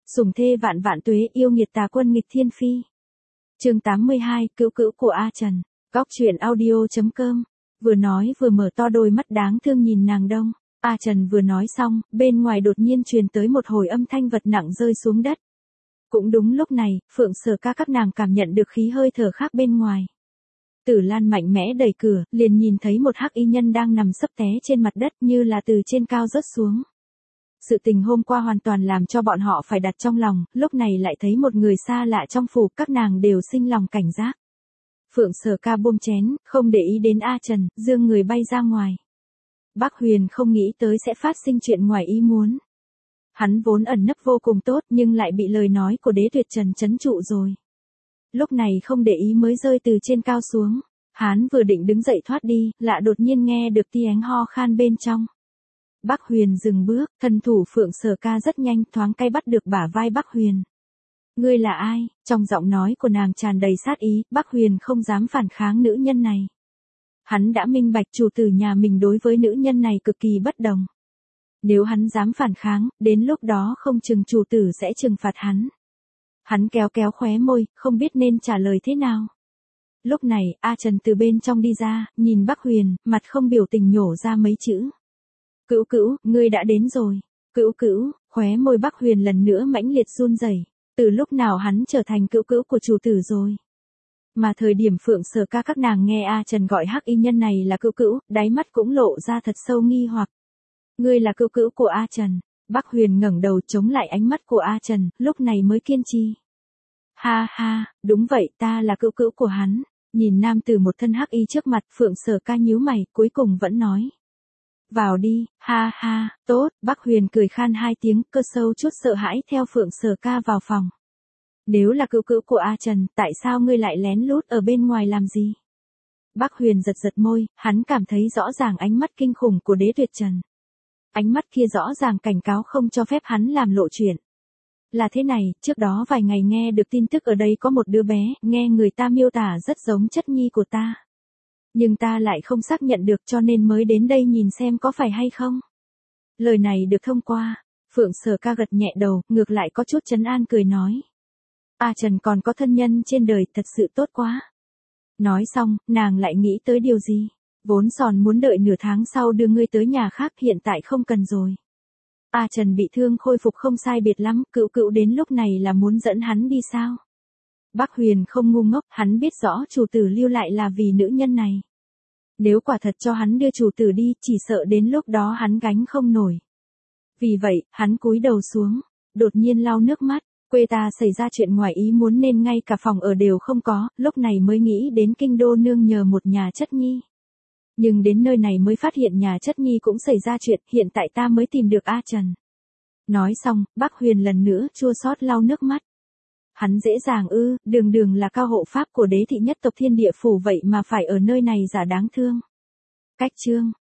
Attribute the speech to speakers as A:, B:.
A: Sủng thê vạn vạn tuế, yêu nghiệt tà quân nghịch thiên phi. Chương 82, cữu cữu của A Trần. Góc truyện audio.com. Vừa nói vừa mở to đôi mắt đáng thương nhìn nàng Đông. A Trần vừa nói xong, bên ngoài đột nhiên truyền tới một hồi âm thanh vật nặng rơi xuống đất. Cũng đúng lúc này, Phượng Sở Ca các nàng cảm nhận được khí hơi thở khác bên ngoài. Tử Lan mạnh mẽ đẩy cửa, liền nhìn thấy một hắc y nhân đang nằm sấp té trên mặt đất như là từ trên cao rớt xuống. Sự tình hôm qua hoàn toàn làm cho bọn họ phải đặt trong lòng, lúc này lại thấy một người xa lạ trong phủ, các nàng đều sinh lòng cảnh giác. Phượng Sở Ca buông chén, không để ý đến A Trần, giương người bay ra ngoài. Bác Huyền không nghĩ tới sẽ phát sinh chuyện ngoài ý muốn. Hắn vốn ẩn nấp vô cùng tốt nhưng lại bị lời nói của Đế Tuyệt Trần trấn trụ rồi. Lúc này không để ý mới rơi từ trên cao xuống. Hắn vừa định đứng dậy thoát đi, lạ đột nhiên nghe được tiếng ho khan bên trong. Bác Huyền dừng bước, thân thủ Phượng Sở Ca rất nhanh thoáng cái bắt được bả vai Bác Huyền. Ngươi là ai? Trong giọng nói của nàng tràn đầy sát ý, Bác Huyền không dám phản kháng nữ nhân này. Hắn đã minh bạch chủ tử nhà mình đối với nữ nhân này cực kỳ bất đồng. Nếu hắn dám phản kháng, đến lúc đó không chừng chủ tử sẽ trừng phạt hắn. Hắn kéo kéo khóe môi, không biết nên trả lời thế nào. Lúc này, A Trần từ bên trong đi ra, nhìn Bác Huyền, mặt không biểu tình nhổ ra mấy chữ. Cữu cữu, ngươi đã đến rồi. Cữu cữu, khóe môi Bác Huyền lần nữa mãnh liệt run rẩy. Từ lúc nào hắn trở thành cữu cữu của chủ tử rồi. Mà thời điểm Phượng Sở Ca các nàng nghe A Trần gọi hắc y nhân này là cữu cữu, đáy mắt cũng lộ ra thật sâu nghi hoặc. Ngươi là cữu cữu của A Trần. Bác Huyền ngẩng đầu chống lại ánh mắt của A Trần, lúc này mới kiên trì. Ha ha, đúng vậy, ta là cữu cữu của hắn. Nhìn nam tử một thân hắc y trước mặt, Phượng Sở Ca nhíu mày, cuối cùng vẫn nói. Vào đi, ha ha, tốt. Bác Huyền cười khan hai tiếng, cơ sâu chút sợ hãi theo Phượng Sở Ca vào phòng. Nếu là cữu cữu của A Trần, tại sao ngươi lại lén lút ở bên ngoài làm gì? Bác Huyền giật giật môi, hắn cảm thấy rõ ràng ánh mắt kinh khủng của Đế Tuyệt Trần. Ánh mắt kia rõ ràng cảnh cáo không cho phép hắn làm lộ chuyện. Là thế này, trước đó vài ngày nghe được tin tức ở đây có một đứa bé, nghe người ta miêu tả rất giống chất nhi của ta. Nhưng ta lại không xác nhận được cho nên mới đến đây nhìn xem có phải hay không. Lời này được thông qua. Phượng Sở Ca gật nhẹ đầu, ngược lại có chút trấn an cười nói. A Trần còn có thân nhân trên đời, thật sự tốt quá. Nói xong, nàng lại nghĩ tới điều gì. Vốn sòn muốn đợi nửa tháng sau đưa ngươi tới nhà khác, hiện tại không cần rồi. A Trần bị thương khôi phục không sai biệt lắm, cữu cữu đến lúc này là muốn dẫn hắn đi sao? Bác Huyền không ngu ngốc, hắn biết rõ chủ tử lưu lại là vì nữ nhân này. Nếu quả thật cho hắn đưa chủ tử đi, chỉ sợ đến lúc đó hắn gánh không nổi. Vì vậy, hắn cúi đầu xuống, đột nhiên lau nước mắt. Quê ta xảy ra chuyện ngoài ý muốn nên ngay cả phòng ở đều không có, lúc này mới nghĩ đến kinh đô nương nhờ một nhà chất nhi. Nhưng đến nơi này mới phát hiện nhà chất nhi cũng xảy ra chuyện, hiện tại ta mới tìm được A Trần. Nói xong, Bác Huyền lần nữa chua xót lau nước mắt. Hắn dễ dàng đường là cao hộ pháp của đế thị nhất tộc Thiên Địa Phủ vậy mà phải ở nơi này giả đáng thương. Cách chương